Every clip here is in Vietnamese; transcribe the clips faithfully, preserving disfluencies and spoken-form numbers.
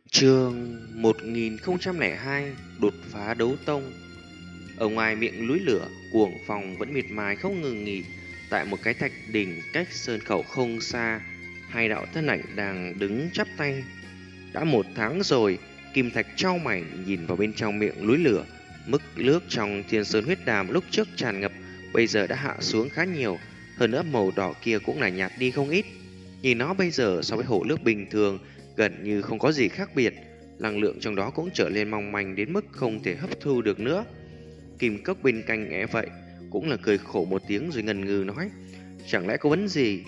Chương một nghìn không trăm lẻ hai đột phá đấu tông. Ở ngoài miệng núi lửa, cuồng phong vẫn miệt mài không ngừng nghỉ. Tại một cái thạch đỉnh cách sơn khẩu không xa, hai đạo thân ảnh đang đứng chắp tay. Đã một tháng rồi, Kim Thạch trao mày nhìn vào bên trong miệng núi lửa. Mức nước trong thiên sơn huyết đàm lúc trước tràn ngập, bây giờ đã hạ xuống khá nhiều. Hơn nữa màu đỏ kia cũng là nhạt đi không ít. Nhìn nó bây giờ so với hồ nước bình thường gần như không có gì khác biệt, năng lượng trong đó cũng trở nên mong manh đến mức không thể hấp thu được nữa. Kim Cốc bên cạnh nghe vậy, cũng là cười khổ một tiếng rồi ngần ngừ nói, chẳng lẽ có vấn gì?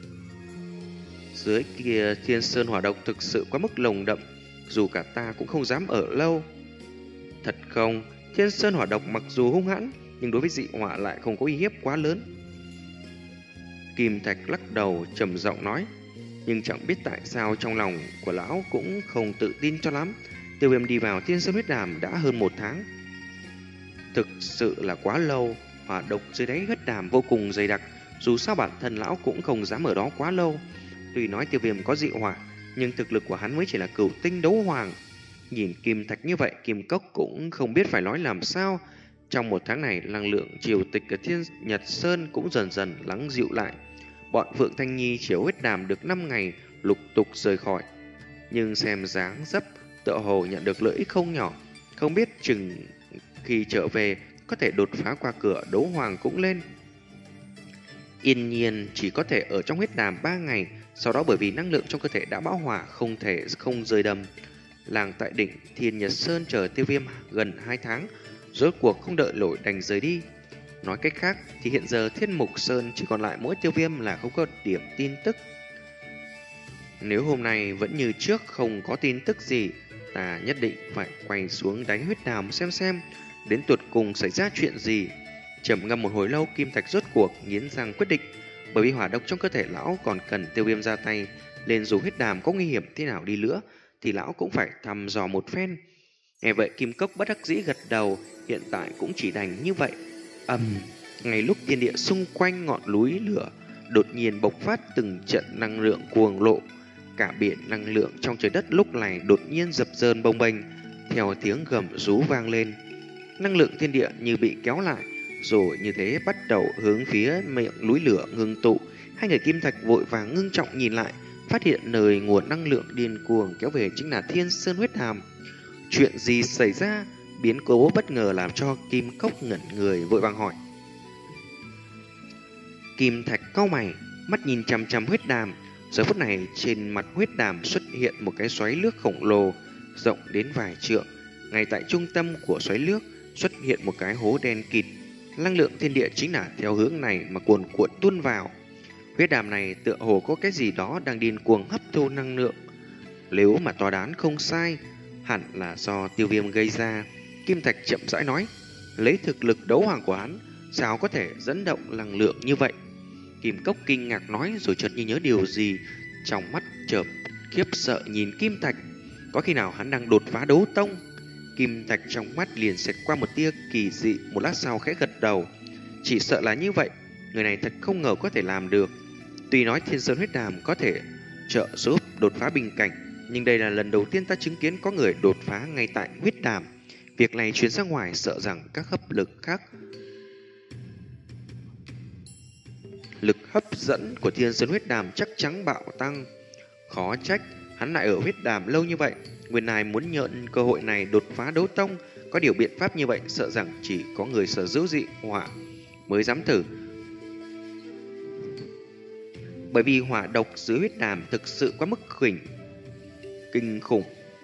Dưới kia thiên sơn hỏa độc thực sự quá mức nồng đậm, dù cả ta cũng không dám ở lâu. Thật không, thiên sơn hỏa độc mặc dù hung hãn, nhưng đối với dị hỏa lại không có uy hiếp quá lớn. Kim Thạch lắc đầu trầm giọng nói, nhưng chẳng biết tại sao trong lòng của lão cũng không tự tin cho lắm. Tiêu Viêm đi vào thiên sơn huyết đàm đã hơn một tháng, thực sự là quá lâu. Hỏa độc dưới đáy huyết đàm vô cùng dày đặc, dù sao bản thân lão cũng không dám ở đó quá lâu. Tuy nói Tiêu Viêm có dị hỏa, nhưng thực lực của hắn mới chỉ là cửu tinh đấu hoàng. Nhìn Kim Thạch như vậy, Kim Cốc cũng không biết phải nói làm sao. Trong một tháng này, năng lượng triều tịch ở Thiên Nhật Sơn cũng dần dần lắng dịu lại. Bọn Phượng Thanh Nhi chiếu huyết đàm được năm ngày, lục tục rời khỏi. Nhưng xem dáng dấp, tựa hồ nhận được lợi ích không nhỏ. Không biết chừng khi trở về, có thể đột phá qua cửa đấu hoàng cũng lên. Yên Nhiên chỉ có thể ở trong huyết đàm ba ngày, sau đó bởi vì năng lượng trong cơ thể đã bão hỏa, không thể không rời đầm. Làng tại đỉnh Thiên Nhật Sơn chờ Tiêu Viêm gần hai tháng, rốt cuộc không đợi nổi đành rời đi. Nói cách khác thì hiện giờ Thiên Mục Sơn chỉ còn lại mỗi Tiêu Viêm là không có điểm tin tức. Nếu hôm nay vẫn như trước không có tin tức gì, ta nhất định phải quay xuống đánh huyết đàm xem xem đến tuột cùng xảy ra chuyện gì. Trầm ngâm một hồi lâu, Kim Thạch rốt cuộc nghiến răng quyết định, bởi vì hỏa độc trong cơ thể lão còn cần Tiêu Viêm ra tay, nên dù huyết đàm có nguy hiểm thế nào đi nữa thì lão cũng phải thăm dò một phen. Nghe vậy Kim Cốc bất đắc dĩ gật đầu, hiện tại cũng chỉ đành như vậy. Ầm, ngay lúc thiên địa xung quanh ngọn núi lửa đột nhiên bộc phát từng trận năng lượng cuồng lộ, cả biển năng lượng trong trời đất lúc này đột nhiên dập dờn bồng bềnh, theo tiếng gầm rú vang lên. Năng lượng thiên địa như bị kéo lại, rồi như thế bắt đầu hướng phía miệng núi lửa ngưng tụ. Hai người Kim Thạch vội vàng ngưng trọng nhìn lại, phát hiện nơi nguồn năng lượng điên cuồng kéo về chính là Thiên Sơn huyết hàm. Chuyện gì xảy ra? Biến cố bất ngờ làm cho Kim Cốc ngẩn người, vội vàng hỏi. Kim Thạch cau mày, mắt nhìn chằm chằm huyết đàm. Giờ phút này trên mặt huyết đàm xuất hiện một cái xoáy nước khổng lồ, rộng đến vài trượng. Ngay tại trung tâm của xoáy nước xuất hiện một cái hố đen kịt. Năng lượng thiên địa chính là theo hướng này mà cuồn cuộn tuôn vào. Huyết đàm này tựa hồ có cái gì đó đang điên cuồng hấp thu năng lượng. Nếu mà tòa đoán không sai, hẳn là do Tiêu Viêm gây ra. Kim Thạch chậm rãi nói, lấy thực lực đấu hoàng của hắn, sao có thể dẫn động năng lượng như vậy? Kim Cốc kinh ngạc nói, rồi chợt như nhớ điều gì, trong mắt chợt khiếp sợ nhìn Kim Thạch. Có khi nào hắn đang đột phá đấu tông? Kim Thạch trong mắt liền xẹt qua một tia kỳ dị, một lát sau khẽ gật đầu. Chỉ sợ là như vậy, người này thật không ngờ có thể làm được. Tuy nói Thiên Sơn huyết đàm có thể trợ giúp đột phá bình cảnh, nhưng đây là lần đầu tiên ta chứng kiến có người đột phá ngay tại huyết đàm. Việc này truyền ra ngoài sợ rằng các hấp lực khác lực hấp dẫn của Thiên Sơn huyết đàm chắc chắn bạo tăng. Khó trách hắn lại ở huyết đàm lâu như vậy. Nguyên này muốn nhận cơ hội này đột phá đấu tông, có điều biện pháp như vậy sợ rằng chỉ có người sở hữu dị hỏa mới dám thử. Bởi vì hỏa độc dưới huyết đàm thực sự quá mức khỉnh kinh khủng.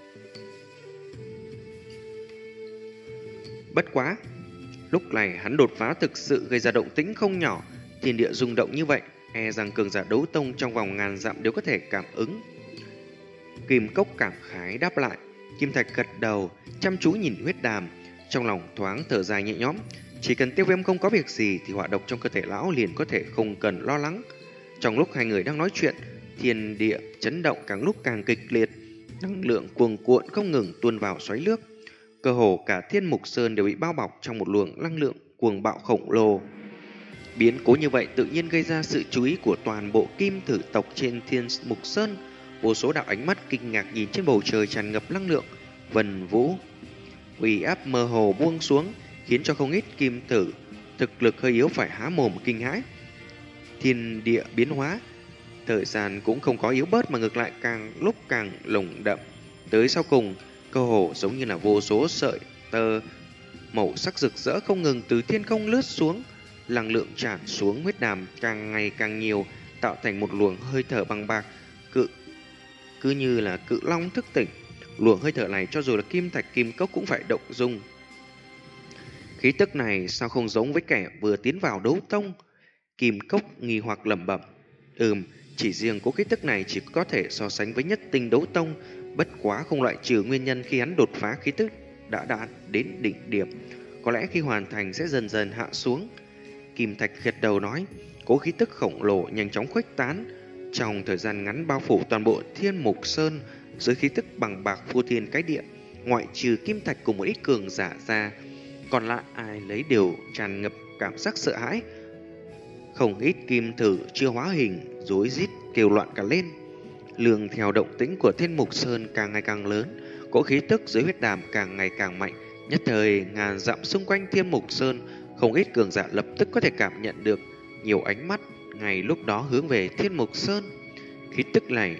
Bất quá, lúc này hắn đột phá thực sự gây ra động tĩnh không nhỏ. Thiên địa rung động như vậy, e rằng cường giả đấu tông trong vòng ngàn dặm đều có thể cảm ứng. Kim Cốc cảm khái đáp lại. Kim Thạch gật đầu, chăm chú nhìn huyết đàm, trong lòng thoáng thở dài nhẹ nhõm. Chỉ cần Tiêu Viêm không có việc gì thì hỏa độc trong cơ thể lão liền có thể không cần lo lắng. Trong lúc hai người đang nói chuyện, thiên địa chấn động càng lúc càng kịch liệt, năng lượng cuồn cuộn không ngừng tuôn vào xoáy nước. Cơ hồ cả Thiên Mục Sơn đều bị bao bọc trong một luồng năng lượng cuồng bạo khổng lồ. Biến cố như vậy tự nhiên gây ra sự chú ý của toàn bộ kim thử tộc trên Thiên Mục Sơn. Vô số đạo ánh mắt kinh ngạc nhìn trên bầu trời tràn ngập năng lượng vần vũ, uy áp mơ hồ buông xuống, khiến cho không ít kim tử thực lực hơi yếu phải há mồm kinh hãi. Thiên địa biến hóa, thời gian cũng không có yếu bớt mà ngược lại càng lúc càng lồng đậm. Tới sau cùng, cơ hồ giống như là vô số sợi tơ màu sắc rực rỡ không ngừng từ thiên không lướt xuống, năng lượng tràn xuống huyết đàm càng ngày càng nhiều, tạo thành một luồng hơi thở bằng bạc, cự cứ như là cự long thức tỉnh. Luồng hơi thở này cho dù là kim thạch kim cốc cũng phải động dung. Khí tức này sao không giống với kẻ vừa tiến vào đấu tông? Kim cốc nghi hoặc lẩm bẩm. Ừm, chỉ riêng cố khí tức này chỉ có thể so sánh với nhất tinh đấu tông, bất quá không loại trừ nguyên nhân khi hắn đột phá khí tức đã đạt đến đỉnh điểm, có lẽ khi hoàn thành sẽ dần dần hạ xuống. Kim thạch gật đầu nói, cố khí tức khổng lồ nhanh chóng khuếch tán, trong thời gian ngắn bao phủ toàn bộ Thiên Mục Sơn, dưới khí tức bằng bạc phô thiên cái địa, ngoại trừ kim thạch cùng một ít cường giả ra, còn lại ai lấy đều tràn ngập cảm giác sợ hãi. Không ít kim thử chưa hóa hình, rối rít kêu loạn cả lên. Lường theo động tĩnh của Thiên Mục Sơn càng ngày càng lớn, cỗ khí tức dưới huyết đàm càng ngày càng mạnh. Nhất thời ngàn dặm xung quanh Thiên Mục Sơn, không ít cường giả lập tức có thể cảm nhận được nhiều ánh mắt ngay lúc đó hướng về Thiên Mục Sơn. Khí tức này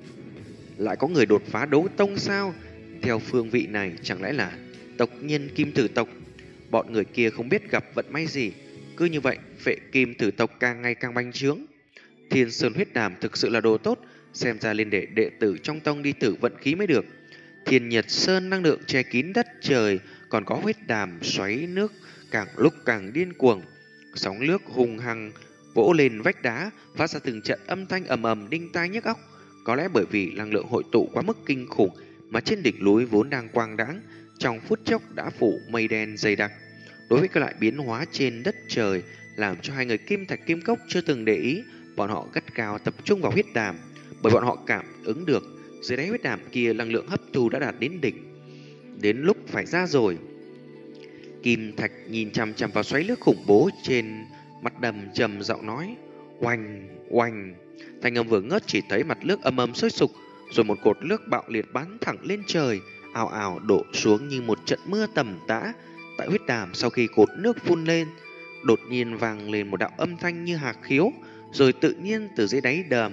lại có người đột phá đấu tông sao? Theo phương vị này chẳng lẽ là tộc nhân kim thử tộc? Bọn người kia không biết gặp vận may gì, cứ như vậy phệ kim thử tộc càng ngày càng bành trướng. Thiên Sơn huyết đàm thực sự là đồ tốt, xem ra lên để đệ tử trong tông đi thử vận khí mới được. Thiên Nhật Sơn năng lượng che kín đất trời, còn có huyết đàm xoáy nước càng lúc càng điên cuồng. Sóng nước hùng hăng vỗ lên vách đá, phát ra từng trận âm thanh ầm ầm đinh tai nhức óc. Có lẽ bởi vì năng lượng hội tụ quá mức kinh khủng mà trên đỉnh núi vốn đang quang đãng, trong phút chốc đã phủ mây đen dày đặc. Đối với các loại biến hóa trên đất trời, làm cho hai người kim thạch kim cốc chưa từng để ý, bọn họ gắt gao tập trung vào huyết đàm, bởi bọn họ cảm ứng được dưới đáy huyết đàm kia năng lượng hấp thu đã đạt đến đỉnh. Đến lúc phải ra rồi. Kim thạch nhìn chằm chằm vào xoáy nước khủng bố trên mặt đầm, trầm giọng nói, oanh oanh. Thanh âm vừa ngớt chỉ thấy mặt nước ầm ầm sôi sục, rồi một cột nước bạo liệt bắn thẳng lên trời, ào ào đổ xuống như một trận mưa tầm tã. Tại huyết đàm sau khi cột nước phun lên, đột nhiên vang lên một đạo âm thanh như hạc khiếu, rồi tự nhiên từ dưới đáy đầm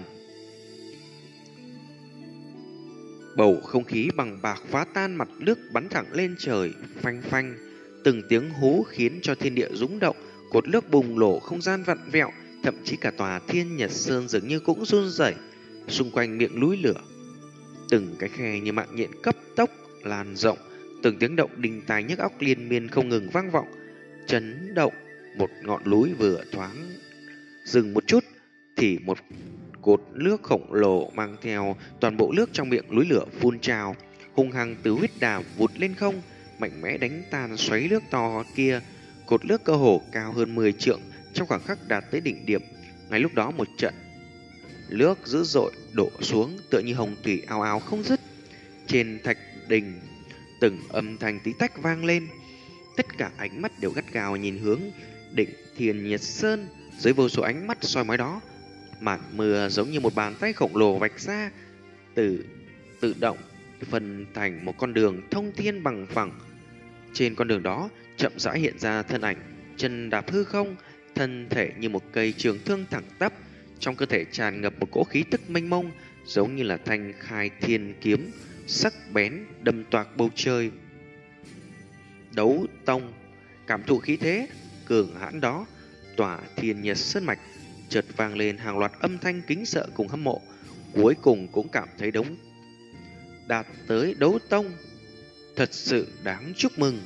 bầu không khí bằng bạc phá tan, mặt nước bắn thẳng lên trời, phanh phanh. Từng tiếng hú khiến cho thiên địa rung động, cột nước bùng nổ, không gian vặn vẹo, thậm chí cả tòa Thiên Nhật Sơn dường như cũng run rẩy. Xung quanh miệng núi lửa, từng cái khe như mạng nhện cấp tốc lan rộng, từng tiếng động đinh tai nhức óc liên miên không ngừng vang vọng, chấn động. Một ngọn núi vừa thoáng dừng một chút thì một cột nước khổng lồ mang theo toàn bộ nước trong miệng núi lửa phun trào, hung hăng từ huyết đàm vụt lên không, mạnh mẽ đánh tan xoáy nước to kia. Cột nước cơ hồ cao hơn mười trượng, trong khoảng khắc đạt tới đỉnh điểm. Ngay lúc đó một trận nước dữ dội đổ xuống, tựa như hồng thủy ào ào không dứt. Trên thạch đình từng âm thanh tí tách vang lên, tất cả ánh mắt đều gắt gao nhìn hướng đỉnh Thiên Nhật Sơn. Dưới vô số ánh mắt soi mói đó, màn mưa giống như một bàn tay khổng lồ vạch ra, từ tự động phân thành một con đường thông thiên bằng phẳng. Trên con đường đó chậm rãi hiện ra thân ảnh chân đạp hư không, thân thể như một cây trường thương thẳng tắp, trong cơ thể tràn ngập một cỗ khí tức mênh mông, giống như là thanh khai thiên kiếm sắc bén đâm toạc bầu trời. Đấu tông. Cảm thụ khí thế cường hãn đó, tỏa Thiên Nhật Sơn mạch chợt vang lên hàng loạt âm thanh kính sợ cùng hâm mộ. Cuối cùng cũng cảm thấy đống đạt tới đấu tông, thật sự đáng chúc mừng.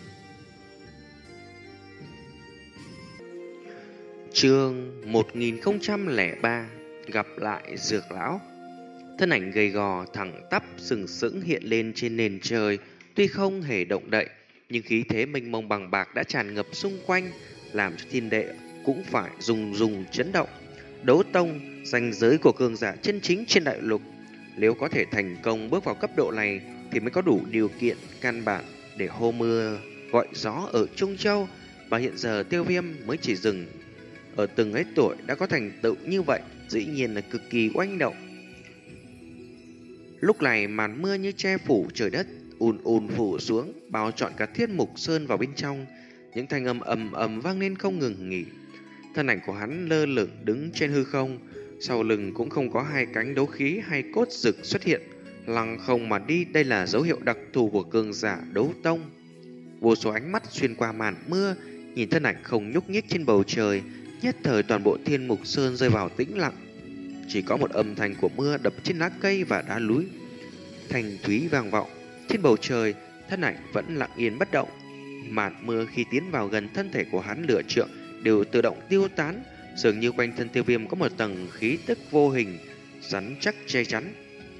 Chương một nghìn không trăm lẻ ba. Gặp lại Dược lão. Thân ảnh gầy gò thẳng tắp sừng sững hiện lên trên nền trời, tuy không hề động đậy, nhưng khí thế mênh mông bằng bạc đã tràn ngập xung quanh, làm cho thiên đệ cũng phải rùng rùng chấn động. Đấu tông, ranh giới của cường giả chân chính trên đại lục, nếu có thể thành công bước vào cấp độ này thì mới có đủ điều kiện căn bản để hô mưa gọi gió ở Trung Châu. Và hiện giờ Tiêu Viêm mới chỉ dừng ở từng ấy tuổi đã có thành tựu như vậy, dĩ nhiên là cực kỳ oanh động. Lúc này màn mưa như che phủ trời đất, ùn ùn phủ xuống, bao trọn cả Thiên Mục Sơn vào bên trong. Những thanh âm ầm ầm vang lên không ngừng nghỉ. Thân ảnh của hắn lơ lửng đứng trên hư không, sau lưng cũng không có hai cánh đấu khí hay cốt rực xuất hiện, lăng không mà đi. Đây là dấu hiệu đặc thù của cường giả đấu tông. Vô số ánh mắt xuyên qua màn mưa, nhìn thân ảnh không nhúc nhích trên bầu trời. Nhất thời toàn bộ Thiên Mục Sơn rơi vào tĩnh lặng, chỉ có một âm thanh của mưa đập trên lá cây và đá núi thanh thúy vang vọng. Trên bầu trời, thân ảnh vẫn lặng yên bất động. Màn mưa khi tiến vào gần thân thể của hắn lửa trượng đều tự động tiêu tán, dường như quanh thân Tiêu Viêm có một tầng khí tức vô hình rắn chắc che chắn.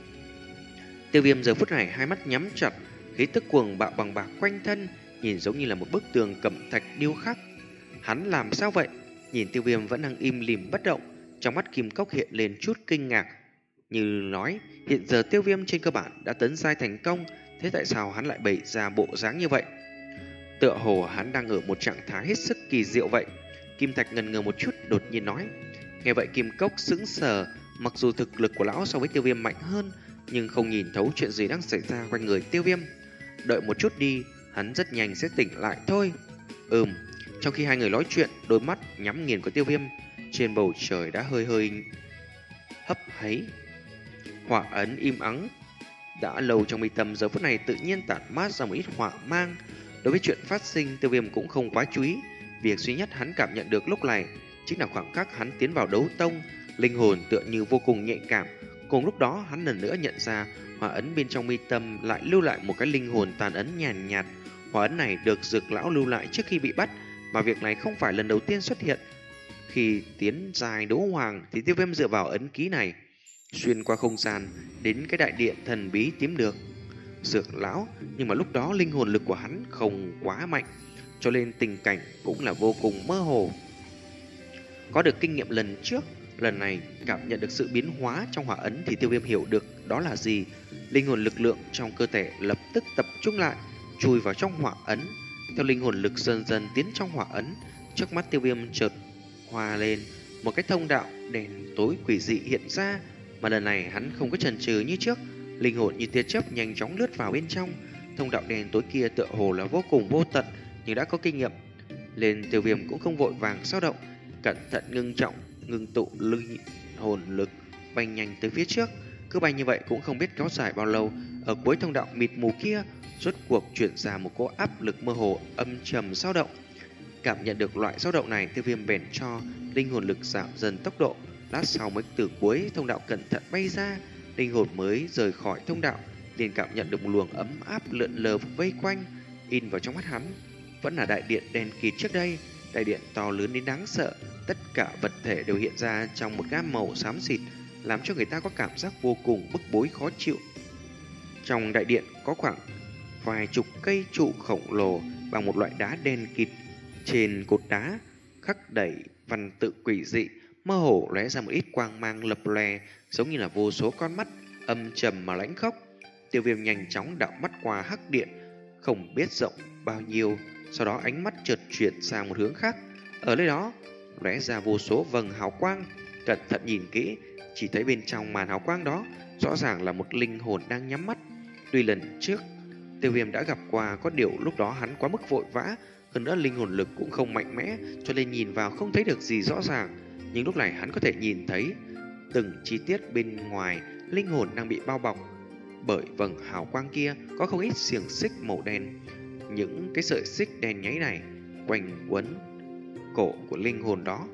Tiêu Viêm giờ phút này hai mắt nhắm chặt, khí tức cuồng bạo bằng bạc quanh thân, nhìn giống như là một bức tường cẩm thạch điêu khắc. Hắn làm sao vậy? Nhìn Tiêu Viêm vẫn đang im lìm bất động, trong mắt Kim Cốc hiện lên chút kinh ngạc, như nói hiện giờ Tiêu Viêm trên cơ bản đã tấn giai thành công, thế tại sao hắn lại bày ra bộ dáng như vậy? Tựa hồ hắn đang ở một trạng thái hết sức kỳ diệu vậy. Kim Thạch ngần ngừ một chút, đột nhiên nói. Nghe vậy Kim Cốc sững sờ, mặc dù thực lực của lão so với Tiêu Viêm mạnh hơn, nhưng không nhìn thấu chuyện gì đang xảy ra quanh người Tiêu Viêm. Đợi một chút đi, hắn rất nhanh sẽ tỉnh lại thôi. Ừm. Trong khi hai người nói chuyện, đôi mắt nhắm nghiền của Tiêu Viêm trên bầu trời đã hơi hơi hấp háy. Hỏa ấn im ắng đã lâu trong mi tâm giờ phút này tự nhiên tản mát ra một ít hỏa mang. Đối với chuyện phát sinh, Tiêu Viêm cũng không quá chú ý. Việc duy nhất hắn cảm nhận được lúc này chính là khoảng khắc hắn tiến vào đấu tông, linh hồn tựa như vô cùng nhạy cảm. Cùng lúc đó hắn lần nữa nhận ra hỏa ấn bên trong mi tâm lại lưu lại một cái linh hồn tàn ấn nhàn nhạt, nhạt. Hỏa ấn này được Dược lão lưu lại trước khi bị bắt, mà việc này không phải lần đầu tiên xuất hiện. Khi tiến dài đấu hoàng thì Tiêu Viêm dựa vào ấn ký này xuyên qua không gian đến cái đại điện thần bí tím được Dược lão, nhưng mà lúc đó linh hồn lực của hắn không quá mạnh, cho nên tình cảnh cũng là vô cùng mơ hồ. Có được kinh nghiệm lần trước, lần này cảm nhận được sự biến hóa trong hỏa ấn thì Tiêu Viêm hiểu được đó là gì. Linh hồn lực lượng trong cơ thể lập tức tập trung lại, chui vào trong hỏa ấn. Theo linh hồn lực dần dần tiến trong hỏa ấn, trước mắt Tiêu Viêm chợt hòa lên một cái thông đạo đèn tối quỷ dị hiện ra, mà lần này hắn không có chần chừ như trước, linh hồn như tia chớp nhanh chóng lướt vào bên trong. Thông đạo đèn tối kia tựa hồ là vô cùng vô tận, nhưng đã có kinh nghiệm nên Tiêu Viêm cũng không vội vàng dao động, cẩn thận ngưng trọng ngưng tụ linh hồn lực bay nhanh tới phía trước. Cứ bay như vậy cũng không biết kéo dài bao lâu, ở cuối thông đạo mịt mù kia rốt cuộc chuyển ra một cỗ áp lực mơ hồ âm trầm dao động. Cảm nhận được loại dao động này, Tiêu Viêm bèn cho linh hồn lực giảm dần tốc độ. Lát sau mới từ cuối thông đạo cẩn thận bay ra, linh hồn mới rời khỏi thông đạo, liền cảm nhận được một luồng ấm áp lượn lờ vây quanh. In vào trong mắt hắn vẫn là đại điện đen kịt trước đây, đại điện to lớn đến đáng sợ, tất cả vật thể đều hiện ra trong một gam màu xám xịt, làm cho người ta có cảm giác vô cùng bức bối khó chịu. Trong đại điện có khoảng vài chục cây trụ khổng lồ bằng một loại đá đen kịt, trên cột đá khắc đẩy văn tự quỷ dị, mơ hồ lóe ra một ít quang mang lập lòe, giống như là vô số con mắt âm trầm mà lãnh khốc. Tiêu Viêm nhanh chóng đảo mắt qua hắc điện, không biết rộng bao nhiêu, sau đó ánh mắt chợt chuyển sang một hướng khác. Ở nơi đó lóe ra vô số vầng hào quang, cẩn thận nhìn kỹ, chỉ thấy bên trong màn hào quang đó rõ ràng là một linh hồn đang nhắm mắt. Tuy lần trước Tiêu Viêm đã gặp qua, có điều lúc đó hắn quá mức vội vã, hơn nữa linh hồn lực cũng không mạnh mẽ, cho nên nhìn vào không thấy được gì rõ ràng. Nhưng lúc này hắn có thể nhìn thấy từng chi tiết bên ngoài linh hồn đang bị bao bọc bởi vầng hào quang kia, có không ít xiềng xích màu đen. Những cái sợi xích đen nháy này quanh quấn cổ của linh hồn đó,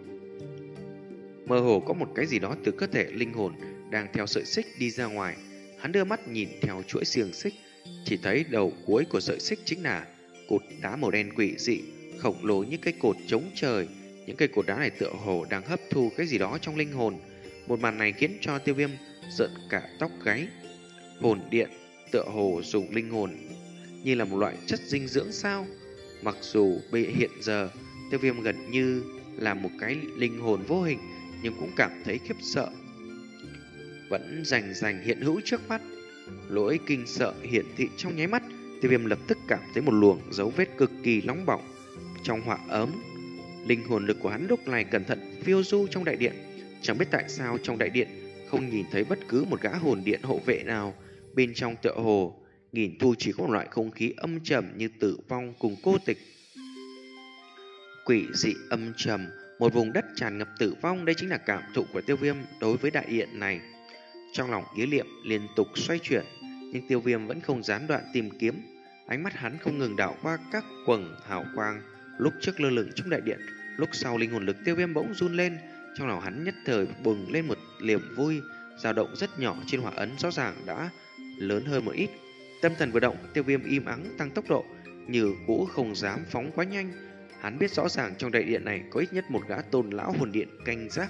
mơ hồ có một cái gì đó từ cơ thể linh hồn đang theo sợi xích đi ra ngoài. Hắn đưa mắt nhìn theo chuỗi xiềng xích, chỉ thấy đầu cuối của sợi xích chính là cột đá màu đen quỷ dị, khổng lồ như cây cột chống trời. Những cây cột đá này tựa hồ đang hấp thu cái gì đó trong linh hồn. Một màn này khiến cho Tiêu Viêm giận cả tóc gáy. Hồn điện tựa hồ dùng linh hồn như là một loại chất dinh dưỡng sao? Mặc dù bây hiện giờ Tiêu Viêm gần như là một cái linh hồn vô hình, nhưng cũng cảm thấy khiếp sợ vẫn rành rành hiện hữu trước mắt. Lỗi kinh sợ hiển thị trong nháy mắt, Tiêu Viêm lập tức cảm thấy một luồng dấu vết cực kỳ nóng bỏng trong hỏa ấm. Linh hồn lực của hắn lúc này cẩn thận phiêu du trong đại điện. Chẳng biết tại sao trong đại điện không nhìn thấy bất cứ một gã hồn điện hộ vệ nào. Bên trong tựa hồ nghìn thu chỉ có một loại không khí âm trầm như tử vong cùng cô tịch. Quỷ dị âm trầm, một vùng đất tràn ngập tử vong, đây chính là cảm thụ của Tiêu Viêm đối với đại điện này. Trong lòng ý niệm liên tục xoay chuyển, nhưng Tiêu Viêm vẫn không gián đoạn tìm kiếm. Ánh mắt hắn không ngừng đảo qua các quầng hào quang, lúc trước lơ lửng trong đại điện, lúc sau linh hồn lực Tiêu Viêm bỗng run lên. Trong lòng hắn nhất thời bừng lên một niềm vui, dao động rất nhỏ trên hỏa ấn rõ ràng đã lớn hơn một ít. Tâm thần vừa động, Tiêu Viêm im ắng tăng tốc độ, như cũ không dám phóng quá nhanh. Hắn biết rõ ràng trong đại điện này có ít nhất một gã tôn lão hồn điện canh gác.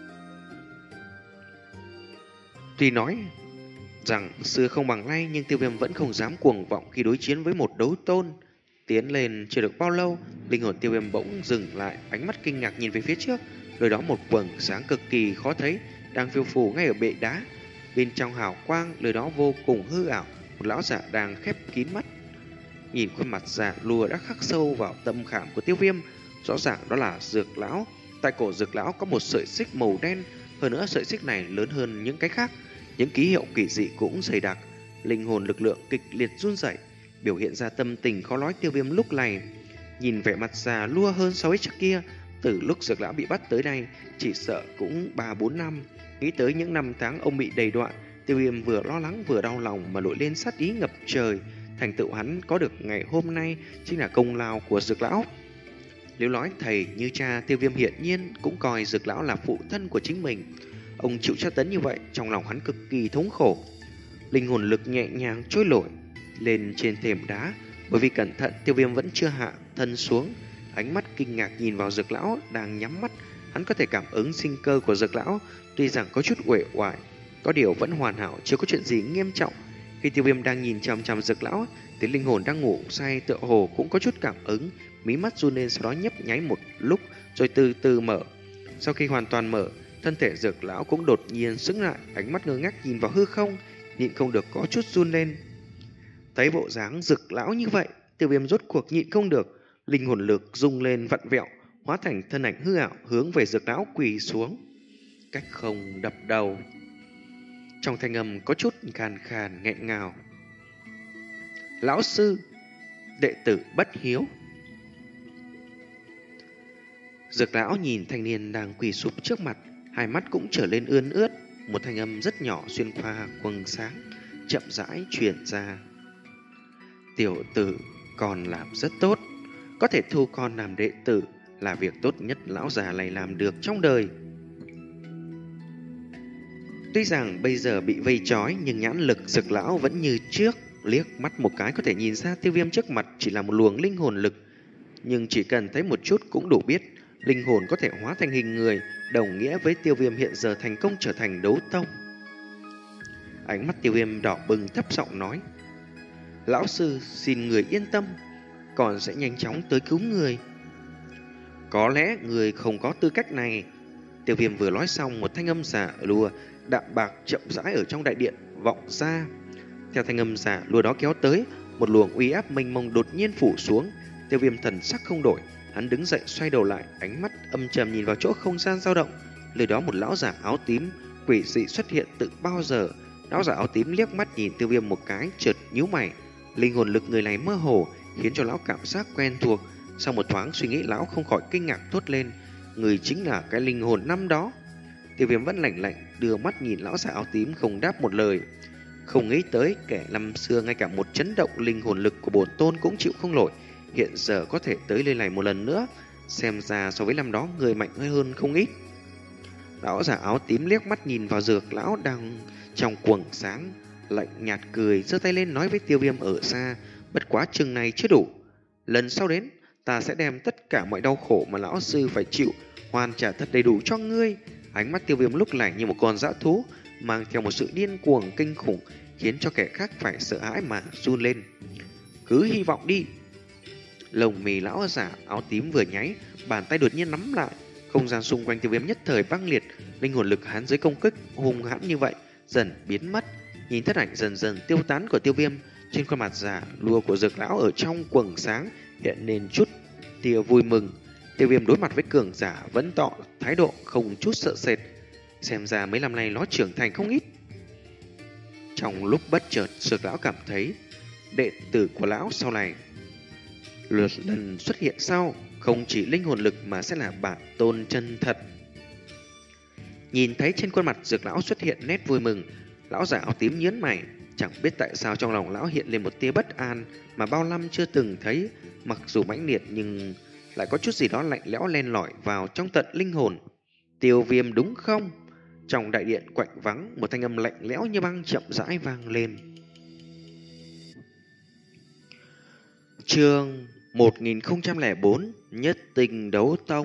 Tuy nói rằng xưa không bằng nay, nhưng Tiêu Viêm vẫn không dám cuồng vọng khi đối chiến với một đấu tôn. Tiến lên chưa được bao lâu, linh hồn Tiêu Viêm bỗng dừng lại, ánh mắt kinh ngạc nhìn về phía trước. Nơi đó một quầng sáng cực kỳ khó thấy đang phiêu phù ngay ở bệ đá. Bên trong hào quang, nơi đó vô cùng hư ảo, một lão giả đang khép kín mắt. Nhìn khuôn mặt già lùa đã khắc sâu vào tâm khảm của Tiêu Viêm, rõ ràng đó là Dược lão. Tại cổ Dược lão có một sợi xích màu đen, hơn nữa sợi xích này lớn hơn những cái khác. Những ký hiệu kỳ dị cũng dày đặc, linh hồn lực lượng kịch liệt run rẩy, biểu hiện ra tâm tình khó nói Tiêu Viêm lúc này. Nhìn vẻ mặt già lua hơn so với trước kia, từ lúc Dược lão bị bắt tới đây, chỉ sợ cũng ba bốn năm. Nghĩ tới những năm tháng ông bị đầy đọa, Tiêu Viêm vừa lo lắng vừa đau lòng mà nổi lên sát ý ngập trời. Thành tựu hắn có được ngày hôm nay chính là công lao của Dược lão. Nếu nói thầy như cha, Tiêu Viêm hiển nhiên cũng coi Dược lão là phụ thân của chính mình. Ông chịu tra tấn như vậy, trong lòng hắn cực kỳ thống khổ. Linh hồn lực nhẹ nhàng trôi nổi lên trên thềm đá, bởi vì cẩn thận Tiêu Viêm vẫn chưa hạ thân xuống. Ánh mắt kinh ngạc nhìn vào Dược lão đang nhắm mắt, hắn có thể cảm ứng sinh cơ của Dược lão, tuy rằng có chút uể oải, có điều vẫn hoàn hảo, chưa có chuyện gì nghiêm trọng. Khi Tiêu Viêm đang nhìn chằm chằm Dược lão, thì linh hồn đang ngủ say tựa hồ cũng có chút cảm ứng, mí mắt run lên, sau đó nhấp nháy một lúc rồi từ từ mở. Sau khi hoàn toàn mở, thân thể Dược lão cũng đột nhiên sững lại, ánh mắt ngơ ngác nhìn vào hư không, nhịn không được có chút run lên. Thấy bộ dáng Dược lão như vậy, Tiêu Viêm rốt cuộc nhịn không được, linh hồn lực rung lên vặn vẹo, hóa thành thân ảnh hư ảo hướng về Dược lão quỳ xuống, cách không đập đầu. Trong thanh âm có chút khàn khàn nghẹn ngào. Lão sư, đệ tử bất hiếu. Dược lão nhìn thanh niên đang quỳ sụp trước mặt, hai mắt cũng trở lên ươn ướt. Một thanh âm rất nhỏ xuyên qua quầng sáng, chậm rãi truyền ra. Tiểu tử còn làm rất tốt, có thể thu con làm đệ tử là việc tốt nhất lão già này làm được trong đời. Tuy rằng bây giờ bị vây trói, nhưng nhãn lực Dược lão vẫn như trước, liếc mắt một cái có thể nhìn ra Tiêu Viêm trước mặt chỉ là một luồng linh hồn lực. Nhưng chỉ cần thấy một chút cũng đủ biết, linh hồn có thể hóa thành hình người, đồng nghĩa với Tiêu Viêm hiện giờ thành công trở thành đấu tông. Ánh mắt Tiêu Viêm đỏ bừng, thấp giọng nói: Lão sư xin người yên tâm, còn sẽ nhanh chóng tới cứu người. Có lẽ người không có tư cách này. Tiêu Viêm vừa nói xong, một thanh âm giả lùa đạm bạc chậm rãi ở trong đại điện vọng ra. Theo thanh âm giả lùa đó kéo tới, một luồng uy áp mênh mông đột nhiên phủ xuống. Tiêu Viêm thần sắc không đổi, hắn đứng dậy xoay đầu lại, ánh mắt âm trầm nhìn vào chỗ không gian dao động. Nơi đó một lão giả áo tím quỷ dị xuất hiện từ bao giờ. Lão giả áo tím liếc mắt nhìn Tiêu Viêm một cái, chợt nhíu mày. Linh hồn lực người này mơ hồ, khiến cho lão cảm giác quen thuộc. Sau một thoáng suy nghĩ, lão không khỏi kinh ngạc thốt lên: người chính là cái linh hồn năm đó. Tiêu Viêm vẫn lạnh lạnh đưa mắt nhìn lão giả áo tím, không đáp một lời. Không nghĩ tới kẻ năm xưa ngay cả một chấn động linh hồn lực của bổn tôn cũng chịu không nổi, hiện giờ có thể tới nơi này một lần nữa. Xem ra so với năm đó người mạnh hơn không ít. Lão giả áo tím liếc mắt nhìn vào Dược lão đang trong quầng sáng, lạnh nhạt cười, giơ tay lên nói với Tiêu Viêm ở xa: bất quá chừng này chưa đủ, lần sau đến ta sẽ đem tất cả mọi đau khổ mà lão sư phải chịu hoàn trả thật đầy đủ cho ngươi. Ánh mắt Tiêu Viêm lúc này như một con dã thú, mang theo một sự điên cuồng kinh khủng, khiến cho kẻ khác phải sợ hãi mà run lên. Cứ hy vọng đi. Lồng mì lão giả áo tím vừa nháy, bàn tay đột nhiên nắm lại, không gian xung quanh Tiêu Viêm nhất thời băng liệt. Linh hồn lực hắn dưới công kích hung hãn như vậy dần biến mất. Nhìn thất ảnh dần dần tiêu tán của Tiêu Viêm, trên khuôn mặt già lùa của Dược lão ở trong quầng sáng hiện nên chút tia vui mừng. Tiêu Viêm đối mặt với cường giả vẫn tỏ thái độ không chút sợ sệt, xem ra mấy năm nay nó trưởng thành không ít. Trong lúc bất chợt, Dược lão cảm thấy đệ tử của lão sau này lượt lần xuất hiện sau, không chỉ linh hồn lực mà sẽ là bản tôn chân thật. Nhìn thấy trên khuôn mặt Dược lão xuất hiện nét vui mừng, lão già áo tím nhớn mày, chẳng biết tại sao trong lòng lão hiện lên một tia bất an mà bao năm chưa từng thấy, mặc dù mãnh liệt nhưng lại có chút gì đó lạnh lẽo len lỏi vào trong tận linh hồn. Tiêu Viêm đúng không? Trong đại điện quạnh vắng, một thanh âm lạnh lẽo như băng chậm rãi vang lên. Chương một nghìn không trăm lẻ bốn Nhất Tinh Đấu Tông.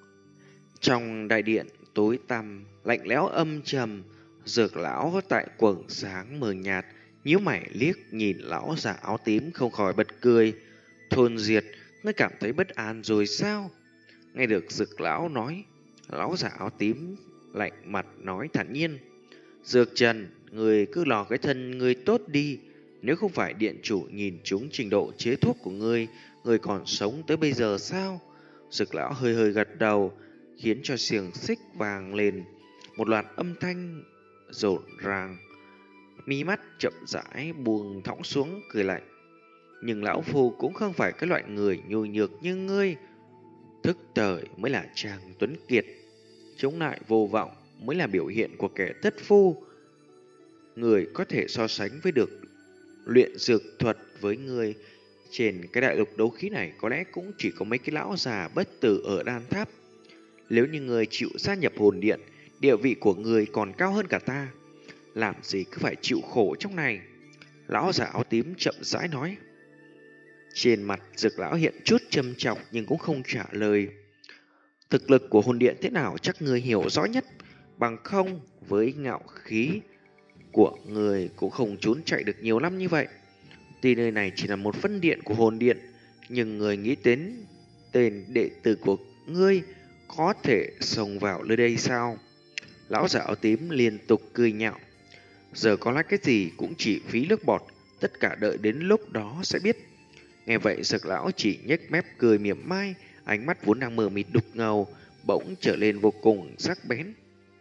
Trong đại điện tối tăm, lạnh lẽo âm trầm, Dược lão tại quầng sáng mờ nhạt, nhíu mày liếc nhìn lão già áo tím không khỏi bật cười. Thôn Diệt, ngươi cảm thấy bất an rồi sao? Nghe được Dược lão nói, lão già áo tím lạnh mặt nói thản nhiên. Dược Trần, người cứ lò cái thân người tốt đi. Nếu không phải điện chủ nhìn trúng trình độ chế thuốc của ngươi, ngươi còn sống tới bây giờ sao? Dược lão hơi hơi gật đầu, khiến cho xiềng xích vàng lên. Một loạt âm thanh rộn ràng, mí mắt chậm rãi buông thõng xuống cười lạnh. Nhưng lão phu cũng không phải cái loại người nhu nhược như ngươi. Thức thời mới là chàng tuấn kiệt, chống lại vô vọng mới là biểu hiện của kẻ thất phu. Người có thể so sánh với được luyện dược thuật với người trên cái đại lục đấu khí này có lẽ cũng chỉ có mấy cái lão già bất tử ở đan tháp. Nếu như người chịu gia nhập hồn điện, địa vị của người còn cao hơn cả ta. Làm gì cứ phải chịu khổ trong này? Lão già áo tím chậm rãi nói. Trên mặt Dược lão hiện chút châm chọc nhưng cũng không trả lời. Thực lực của hồn điện thế nào chắc người hiểu rõ nhất. Bằng không với ngạo khí của người cũng không trốn chạy được nhiều năm như vậy. Tuy nơi này chỉ là một phân điện của hồn điện, nhưng người nghĩ đến tên đệ tử của ngươi có thể xông vào nơi đây sao? Lão già áo tím liên tục cười nhạo. Giờ có lẽ cái gì cũng chỉ phí nước bọt, tất cả đợi đến lúc đó sẽ biết. Nghe vậy Dược lão chỉ nhếch mép cười mỉa mai, ánh mắt vốn đang mờ mịt đục ngầu bỗng trở lên vô cùng sắc bén.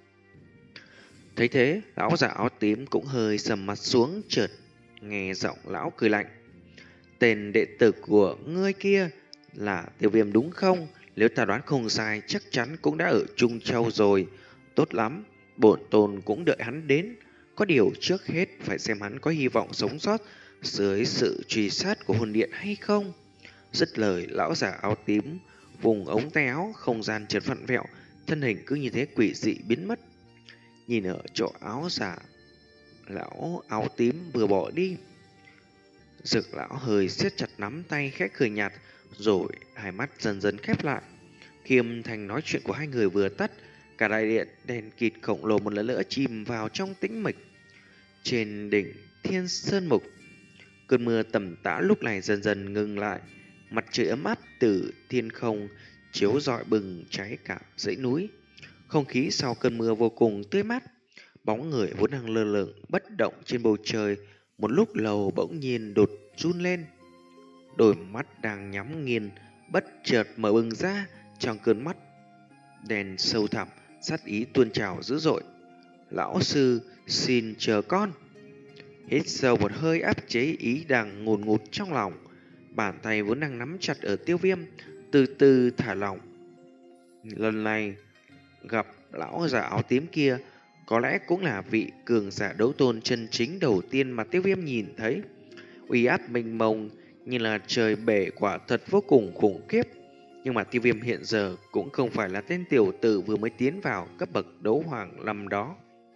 Thấy thế, lão già áo tím cũng hơi sầm mặt xuống, chợt nghe giọng lão cười lạnh. Tên đệ tử của ngươi kia là Tiêu Viêm đúng không? Nếu ta đoán không sai, chắc chắn cũng đã ở Trung Châu rồi. Tốt lắm, bổn tôn cũng đợi hắn đến. Có điều trước hết phải xem hắn có hy vọng sống sót dưới sự truy sát của hồn điện hay không. Dứt lời, lão già áo tím vùng ống tay áo, không gian chợt vặn vẹo, thân hình cứ như thế quỷ dị biến mất. Nhìn ở chỗ áo giả, lão áo tím vừa bỏ đi. Dược lão hơi siết chặt nắm tay khẽ cười nhạt, rồi hai mắt dần dần khép lại. Khi âm thanh nói chuyện của hai người vừa tắt, cả đại điện đèn kịt khổng lồ một lần nữa chìm vào trong tĩnh mịch. Trên đỉnh Thiên Sơn Mục, cơn mưa tầm tã lúc này dần dần ngừng lại. Mặt trời ấm áp từ thiên không chiếu rọi bừng cháy cả dãy núi. Không khí sau cơn mưa vô cùng tươi mát. Bóng người vốn đang lơ lửng bất động trên bầu trời, một lúc lâu bỗng nhiên đột run lên. Đôi mắt đang nhắm nghiền bất chợt mở bừng ra, trong cơn mắt đèn sâu thẳm, sát ý tuôn trào dữ dội. Lão sư xin chờ con. Hít sâu một hơi áp chế ý đang ngùn ngụt trong lòng. Bàn tay vốn đang nắm chặt ở Tiêu Viêm từ từ thả lỏng. Lần này gặp lão già áo tím kia, có lẽ cũng là vị cường giả đấu tôn chân chính đầu tiên mà Tiêu Viêm nhìn thấy. Uy áp mênh mông như là trời bể, quả thật vô cùng khủng khiếp. Nhưng mà Tiêu Viêm hiện giờ cũng không phải là tên tiểu tử vừa mới tiến vào cấp bậc đấu hoàng năm đó.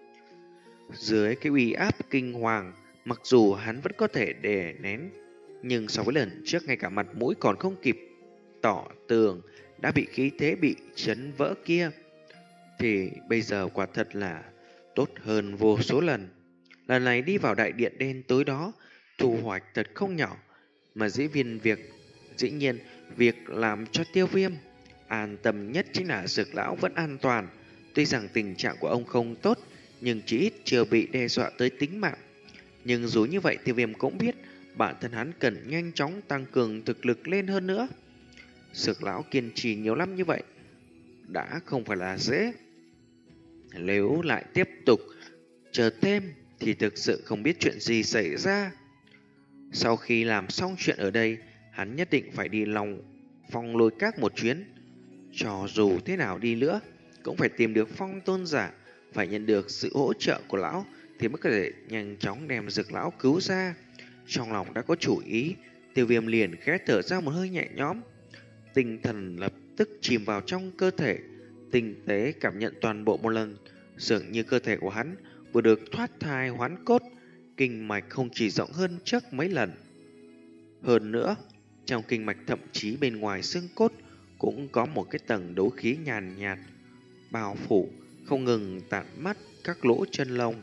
Dưới cái uy áp kinh hoàng, mặc dù hắn vẫn có thể đè nén, nhưng so với lần trước ngay cả mặt mũi còn không kịp tỏ tường đã bị khí thế bị chấn vỡ kia, thì bây giờ quả thật là tốt hơn vô số lần. Lần này đi vào đại điện đen tối đó, thu hoạch thật không nhỏ, mà dĩ viên việc dĩ nhiên việc làm cho Tiêu Viêm an tâm nhất chính là Dược lão vẫn an toàn. Tuy rằng tình trạng của ông không tốt, nhưng chỉ ít chưa bị đe dọa tới tính mạng. Nhưng dù như vậy, Tiêu Viêm cũng biết bản thân hắn cần nhanh chóng tăng cường thực lực lên hơn nữa. Dược lão kiên trì nhiều năm như vậy đã không phải là dễ. Nếu lại tiếp tục chờ thêm, thì thực sự không biết chuyện gì xảy ra. Sau khi làm xong chuyện ở đây, hắn nhất định phải đi lòng phong lôi các một chuyến. Cho dù thế nào đi nữa, cũng phải tìm được phong tôn giả, phải nhận được sự hỗ trợ của lão thì mới có thể nhanh chóng đem Dược lão cứu ra. Trong lòng đã có chủ ý, Tiêu Viêm liền khẽ thở ra một hơi nhẹ nhõm, tinh thần lập tức chìm vào trong cơ thể, tinh tế cảm nhận toàn bộ một lần, dường như cơ thể của hắn vừa được thoát thai hoán cốt, kinh mạch không chỉ rộng hơn trước mấy lần. Hơn nữa, trong kinh mạch thậm chí bên ngoài xương cốt cũng có một cái tầng đấu khí nhàn nhạt, bao phủ, không ngừng tản mắt các lỗ chân lông.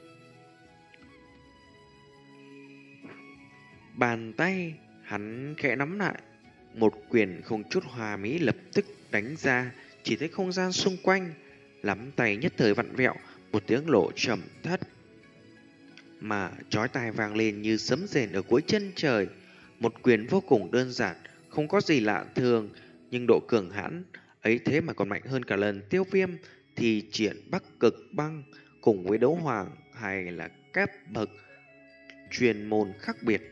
Bàn tay hắn khẽ nắm lại, một quyền không chút hòa mỹ lập tức đánh ra, chỉ thấy không gian xung quanh, lắm tay nhất thời vặn vẹo, một tiếng lộ trầm thất mà chói tai vang lên như sấm rền ở cuối chân trời. Một quyền vô cùng đơn giản, không có gì lạ thường, nhưng độ cường hãn ấy thế mà còn mạnh hơn cả lần Tiêu Viêm thì triển Bắc Cực Băng cùng với đấu hoàng hay là các bậc chuyên môn khác biệt.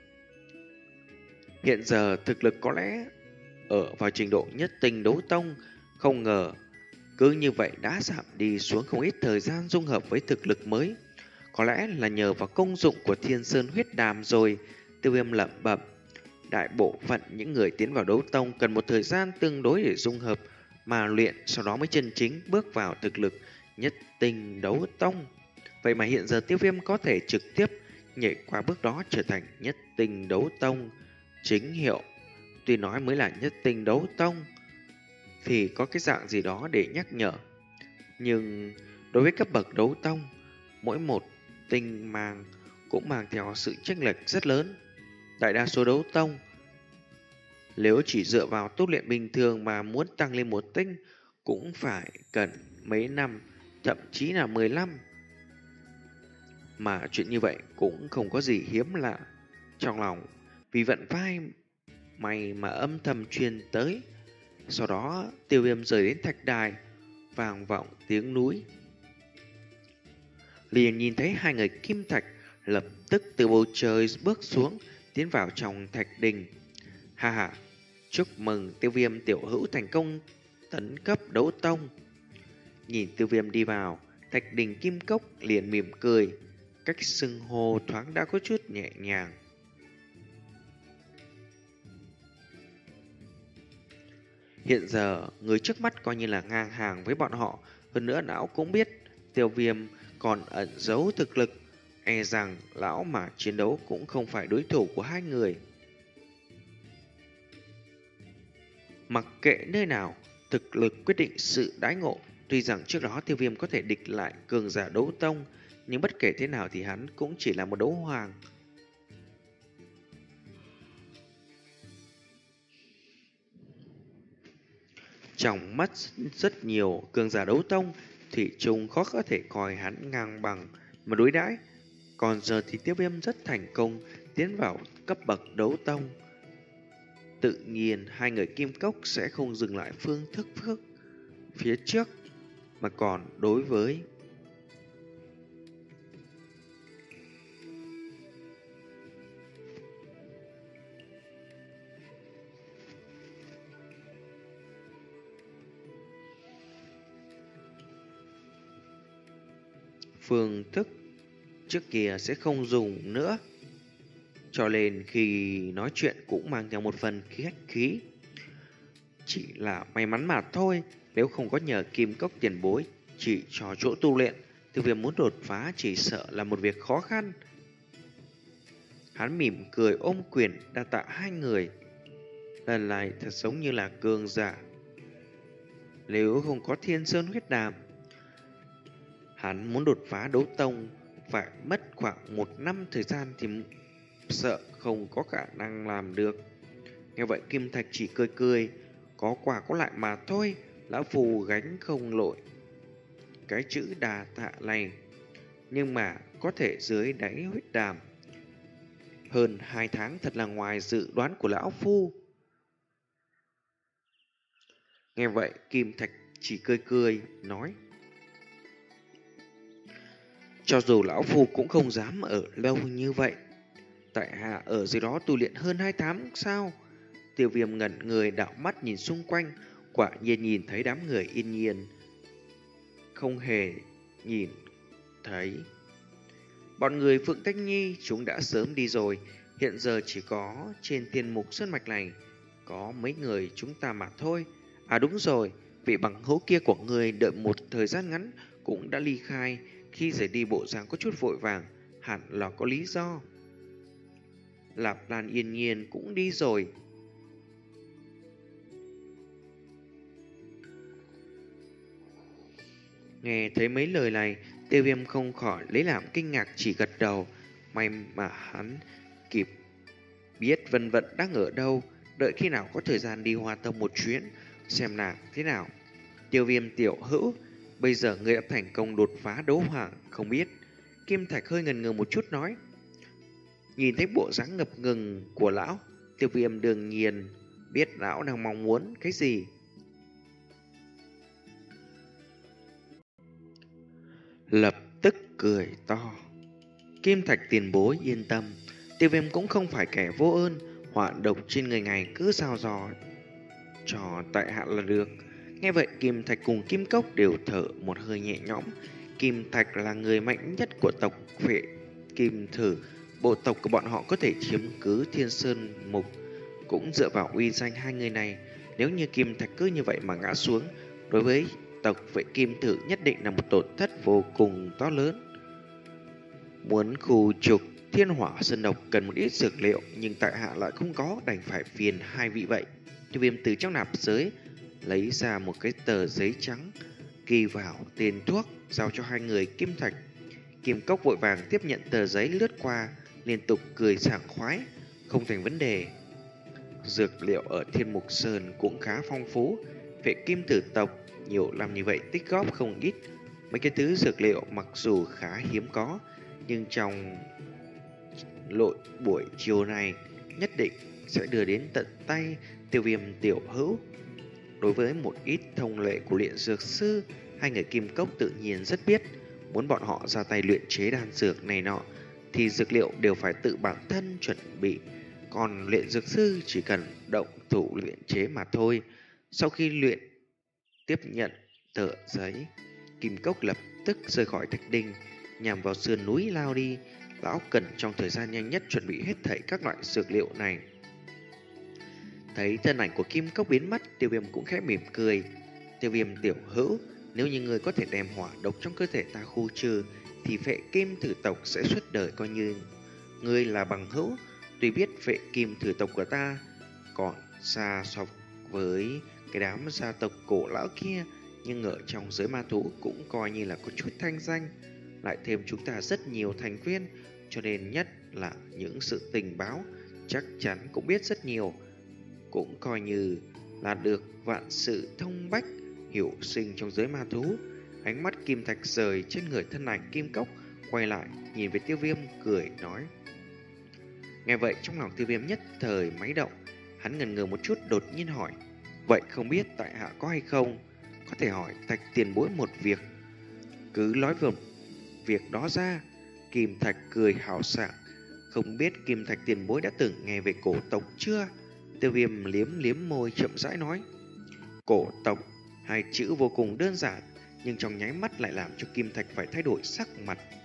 Hiện giờ thực lực có lẽ ở vào trình độ nhất tinh đấu tông, không ngờ cứ như vậy đã giảm đi xuống không ít thời gian dung hợp với thực lực mới. Có lẽ là nhờ vào công dụng của Thiên Sơn huyết đàm rồi. Tiêu Viêm lẩm bẩm. Đại bộ phận những người tiến vào đấu tông cần một thời gian tương đối để dung hợp mà luyện, sau đó mới chân chính bước vào thực lực nhất tinh đấu tông. Vậy mà hiện giờ Tiêu Viêm có thể trực tiếp nhảy qua bước đó trở thành nhất tinh đấu tông chính hiệu. Tuy nói mới là nhất tinh đấu tông thì có cái dạng gì đó để nhắc nhở, nhưng đối với cấp bậc đấu tông, mỗi một tinh mang cũng mang theo sự chênh lệch rất lớn. Đại đa số đấu tông nếu chỉ dựa vào tu luyện bình thường mà muốn tăng lên một tinh cũng phải cần mấy năm, thậm chí là mười lăm. Mà chuyện như vậy cũng không có gì hiếm lạ. Trong lòng vì vận vai mày mà âm thầm truyền tới. Sau đó Tiêu Viêm rời đến thạch đài, vang vọng tiếng núi. Liền nhìn thấy hai người kim thạch lập tức từ bầu trời bước xuống, tiến vào trong thạch đình. Ha ha, chúc mừng Tiêu Viêm tiểu hữu thành công tấn cấp đấu tông. Nhìn Tiêu Viêm đi vào, thạch đình kim cốc liền mỉm cười, cách xưng hô thoáng đã có chút nhẹ nhàng. Hiện giờ, người trước mắt coi như là ngang hàng với bọn họ. Hơn nữa lão cũng biết Tiêu Viêm còn ẩn giấu thực lực, e rằng lão mà chiến đấu cũng không phải đối thủ của hai người. Mặc kệ nơi nào, thực lực quyết định sự đãi ngộ. Tuy rằng trước đó Tiêu Viêm có thể địch lại cường giả đấu tông, nhưng bất kể thế nào thì hắn cũng chỉ là một đấu hoàng. Trong mắt rất nhiều cường giả đấu tông thì trông khó có thể coi hắn ngang bằng mà đối đãi. Còn giờ thì Tiêu Viêm rất thành công tiến vào cấp bậc đấu tông. Tự nhiên hai người kim cốc sẽ không dừng lại phương thức phước phía trước, mà còn đối với phương thức trước kia sẽ không dùng nữa. Cho nên khi nói chuyện cũng mang theo một phần khách khí. Chỉ là may mắn mà thôi, nếu không có nhờ kim cốc tiền bối chỉ cho chỗ tu luyện, thì việc muốn đột phá chỉ sợ là một việc khó khăn. Hắn mỉm cười ôm quyền đa tạ hai người. Lần này thật giống như là cường giả. Nếu không có Thiên Sơn huyết đàm, hắn muốn đột phá đấu tông phải mất khoảng một năm thời gian thì sợ không có khả năng làm được. Nghe vậy Kim Thạch chỉ cười cười, có quả có lại mà thôi, lão phù gánh không nổi cái chữ đà tạ này. Nhưng mà có thể dưới đáy huyết đàm hơn hai tháng thật là ngoài dự đoán của lão phu. Nghe vậy Kim Thạch chỉ cười cười nói: Cho dù lão phu cũng không dám ở lâu như vậy. Tại hạ ở dưới đó tu luyện hơn hai tháng sao? Tiêu Viêm ngẩn người đảo mắt nhìn xung quanh, quả nhiên nhìn thấy đám người yên nhiên, không hề nhìn thấy. Bọn người Phượng Tách Nhi chúng đã sớm đi rồi, hiện giờ chỉ có trên thiên mục sơn mạch này có mấy người chúng ta mà thôi. À đúng rồi, vị bằng hữu kia của người đợi một thời gian ngắn cũng đã ly khai, khi rời đi bộ dáng có chút vội vàng, hẳn là có lý do. Lạp Lan yên nhiên cũng đi rồi. Nghe thấy mấy lời này, Tiêu Viêm không khỏi lấy làm kinh ngạc, chỉ gật đầu. May mà hắn kịp biết Vân Vận đang ở đâu, đợi khi nào có thời gian đi Hoa Tông một chuyến, xem nàng thế nào. Tiêu Viêm tiểu hữu, bây giờ ngươi đã thành công đột phá đấu hoàng, không biết. Kim Thạch hơi ngần ngừ một chút nói. Nhìn thấy bộ dáng ngập ngừng của lão, Tiêu Viêm đương nhiên biết lão đang mong muốn cái gì. Lập tức cười to. Kim Thạch tiền bối yên tâm, Tiêu Viêm cũng không phải kẻ vô ơn, họa độc trên người ngài cứ sao dò cho tại hạ là được. Nghe vậy Kim Thạch cùng Kim Cốc đều thở một hơi nhẹ nhõm. Kim Thạch là người mạnh nhất của tộc Phệ Kim Thử, bộ tộc của bọn họ có thể chiếm cứ Thiên Sơn Mục cũng dựa vào uy danh hai người này. Nếu như Kim Thạch cứ như vậy mà ngã xuống, đối với tộc Phệ Kim Thử nhất định là một tổn thất vô cùng to lớn. Muốn khu trục Thiên Hỏa Sơn Độc cần một ít dược liệu, nhưng tại hạ lại không có, đành phải phiền hai vị vậy. Tiêu Viêm từ trong nạp giới lấy ra một cái tờ giấy trắng, ghi vào tên thuốc, giao cho hai người. Kim Thạch, Kim Cốc vội vàng tiếp nhận tờ giấy lướt qua, liên tục cười sảng khoái. Không thành vấn đề. Dược liệu ở Thiên Mục Sơn cũng khá phong phú, Phệ Kim Tử tộc nhiều năm như vậy tích góp không ít. Mấy cái thứ dược liệu mặc dù khá hiếm có, nhưng trong lội buổi chiều này nhất định sẽ đưa đến tận tay Tiêu Viêm tiểu hữu. Đối với một ít thông lệ của luyện dược sư, hai người Kim Cốc tự nhiên rất biết. Muốn bọn họ ra tay luyện chế đan dược này nọ thì dược liệu đều phải tự bản thân chuẩn bị, còn luyện dược sư chỉ cần động thủ luyện chế mà thôi. Sau khi luyện tiếp nhận tờ giấy, Kim Cốc lập tức rời khỏi Thạch Đinh, nhằm vào sườn núi lao đi. Lão cần trong thời gian nhanh nhất chuẩn bị hết thảy các loại dược liệu này. Thấy thân ảnh của Kim Cốc biến mất, Tiêu Viêm cũng khẽ mỉm cười. Tiêu Viêm tiểu hữu, nếu như người có thể đem hỏa độc trong cơ thể ta khu trừ, thì Phệ Kim Thử tộc sẽ suốt đời coi như ngươi là bằng hữu. Tuy biết Phệ Kim Thử tộc của ta còn xa so với cái đám gia tộc cổ lão kia, nhưng ở trong giới ma thú cũng coi như là có chút thanh danh. Lại thêm chúng ta rất nhiều thành viên, cho nên nhất là những sự tình báo chắc chắn cũng biết rất nhiều. Cũng coi như là được vạn sự thông bách, hiểu sinh trong giới ma thú. Ánh mắt Kim Thạch rời trên người thân ảnh Kim Cốc, quay lại nhìn về Tiêu Viêm cười nói. Nghe vậy trong lòng Tiêu Viêm nhất thời máy động. Hắn ngần ngừ một chút đột nhiên hỏi, vậy không biết tại hạ có hay không có thể hỏi Thạch tiền bối một việc? Cứ nói vừa việc đó ra. Kim Thạch cười hào sảng. Không biết Kim Thạch tiền bối đã từng nghe về cổ tộc chưa? Tiêu Viêm liếm liếm môi chậm rãi nói. Cổ tộc, hai chữ vô cùng đơn giản, nhưng trong nháy mắt lại làm cho Kim Thạch phải thay đổi sắc mặt.